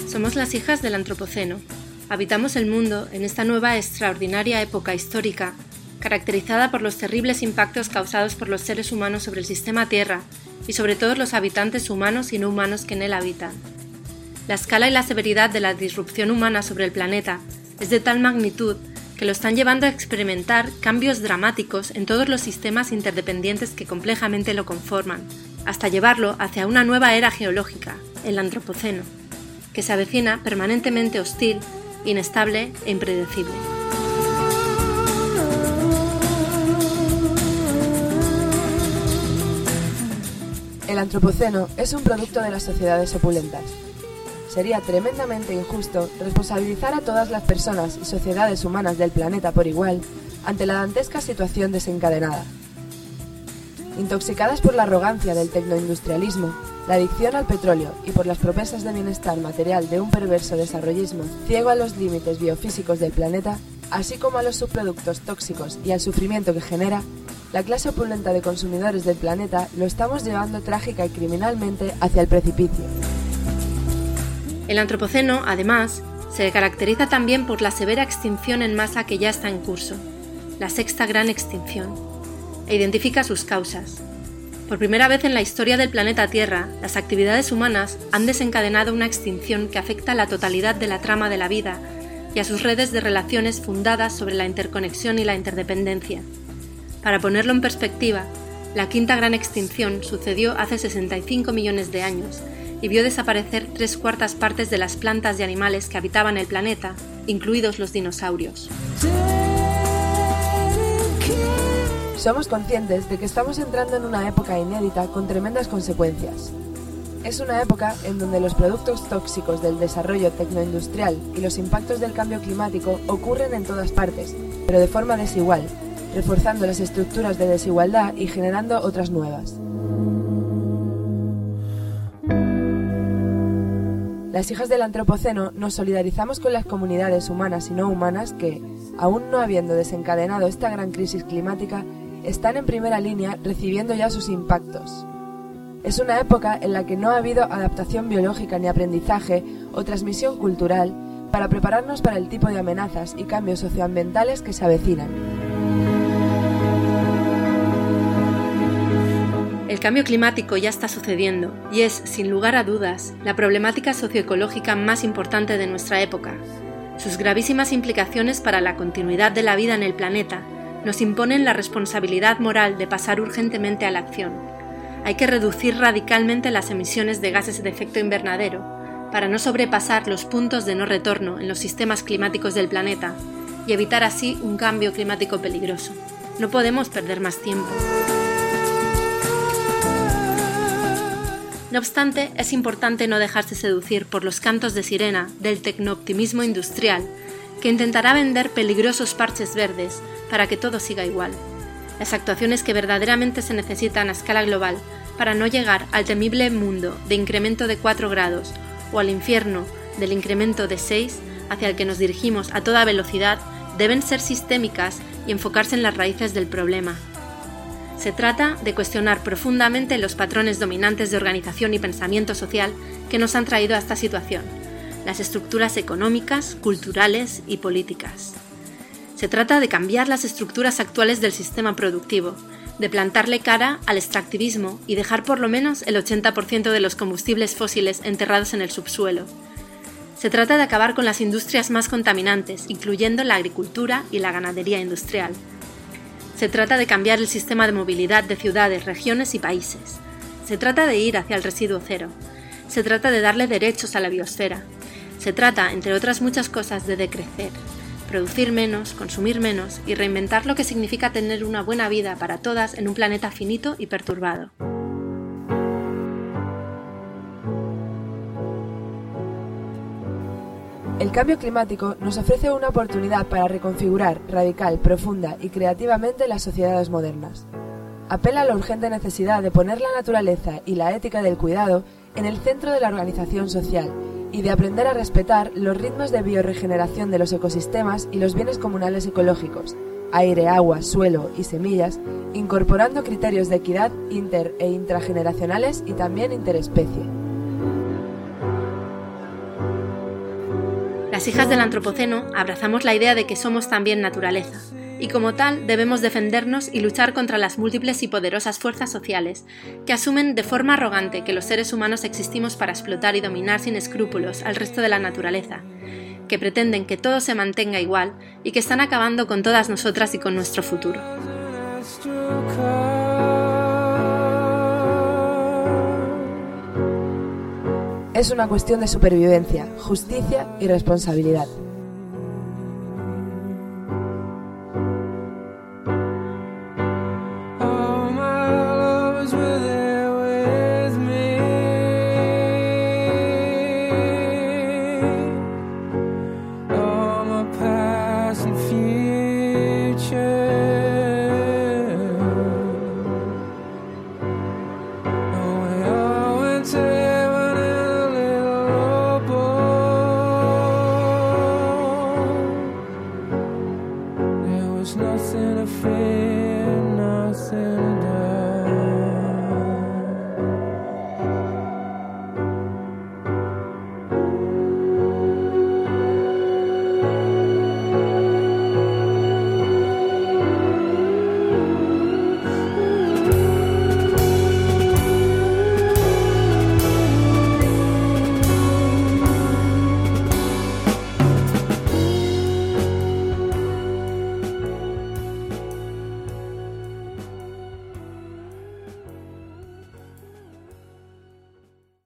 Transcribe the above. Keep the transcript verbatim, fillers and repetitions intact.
Somos las hijas del Antropoceno. Habitamos el mundo en esta nueva extraordinaria época histórica, caracterizada por los terribles impactos causados por los seres humanos sobre el sistema Tierra y sobre todos los habitantes humanos y no humanos que en él habitan. La escala y la severidad de la disrupción humana sobre el planeta es de tal magnitud que lo están llevando a experimentar cambios dramáticos en todos los sistemas interdependientes que complejamente lo conforman, hasta llevarlo hacia una nueva era geológica, el Antropoceno, que se avecina permanentemente hostil, inestable e impredecible. El Antropoceno es un producto de las sociedades opulentas. Sería tremendamente injusto responsabilizar a todas las personas y sociedades humanas del planeta por igual ante la dantesca situación desencadenada. Intoxicadas por la arrogancia del tecnoindustrialismo, la adicción al petróleo y por las promesas de bienestar material de un perverso desarrollismo ciego a los límites biofísicos del planeta, así como a los subproductos tóxicos y al sufrimiento que genera, la clase opulenta de consumidores del planeta lo estamos llevando trágica y criminalmente hacia el precipicio. El Antropoceno, además, se caracteriza también por la severa extinción en masa que ya está en curso, la sexta gran extinción, e identifica sus causas. Por primera vez en la historia del planeta Tierra, las actividades humanas han desencadenado una extinción que afecta a la totalidad de la trama de la vida y a sus redes de relaciones fundadas sobre la interconexión y la interdependencia. Para ponerlo en perspectiva, la quinta gran extinción sucedió hace sesenta y cinco millones de años y vio desaparecer tres cuartas partes de las plantas y animales que habitaban el planeta, incluidos los dinosaurios. Somos conscientes de que estamos entrando en una época inédita con tremendas consecuencias. Es una época en donde los productos tóxicos del desarrollo tecnoindustrial y los impactos del cambio climático ocurren en todas partes, pero de forma desigual, reforzando las estructuras de desigualdad y generando otras nuevas. Las hijas del Antropoceno nos solidarizamos con las comunidades humanas y no humanas que, aún no habiendo desencadenado esta gran crisis climática, están en primera línea recibiendo ya sus impactos. Es una época en la que no ha habido adaptación biológica ni aprendizaje o transmisión cultural para prepararnos para el tipo de amenazas y cambios socioambientales que se avecinan. El cambio climático ya está sucediendo y es, sin lugar a dudas, la problemática socioecológica más importante de nuestra época. Sus gravísimas implicaciones para la continuidad de la vida en el planeta nos imponen la responsabilidad moral de pasar urgentemente a la acción. Hay que reducir radicalmente las emisiones de gases de efecto invernadero para no sobrepasar los puntos de no retorno en los sistemas climáticos del planeta y evitar así un cambio climático peligroso. No podemos perder más tiempo. No obstante, es importante no dejarse seducir por los cantos de sirena del tecnooptimismo industrial que intentará vender peligrosos parches verdes para que todo siga igual. Las actuaciones que verdaderamente se necesitan a escala global para no llegar al temible mundo de incremento de cuatro grados o al infierno del incremento de seis hacia el que nos dirigimos a toda velocidad deben ser sistémicas y enfocarse en las raíces del problema. Se trata de cuestionar profundamente los patrones dominantes de organización y pensamiento social que nos han traído a esta situación, las estructuras económicas, culturales y políticas. Se trata de cambiar las estructuras actuales del sistema productivo, de plantarle cara al extractivismo y dejar por lo menos el ochenta por ciento de los combustibles fósiles enterrados en el subsuelo. Se trata de acabar con las industrias más contaminantes, incluyendo la agricultura y la ganadería industrial. Se trata de cambiar el sistema de movilidad de ciudades, regiones y países. Se trata de ir hacia el residuo cero. Se trata de darle derechos a la biosfera. Se trata, entre otras muchas cosas, de decrecer, producir menos, consumir menos y reinventar lo que significa tener una buena vida para todas en un planeta finito y perturbado. El cambio climático nos ofrece una oportunidad para reconfigurar radical, profunda y creativamente las sociedades modernas. Apela a la urgente necesidad de poner la naturaleza y la ética del cuidado en el centro de la organización social y de aprender a respetar los ritmos de biorregeneración de los ecosistemas y los bienes comunales ecológicos, aire, agua, suelo y semillas, incorporando criterios de equidad inter- e intrageneracionales y también interespecie. Las hijas del Antropoceno abrazamos la idea de que somos también naturaleza, y como tal debemos defendernos y luchar contra las múltiples y poderosas fuerzas sociales que asumen de forma arrogante que los seres humanos existimos para explotar y dominar sin escrúpulos al resto de la naturaleza, que pretenden que todo se mantenga igual y que están acabando con todas nosotras y con nuestro futuro. Es una cuestión de supervivencia, justicia y responsabilidad.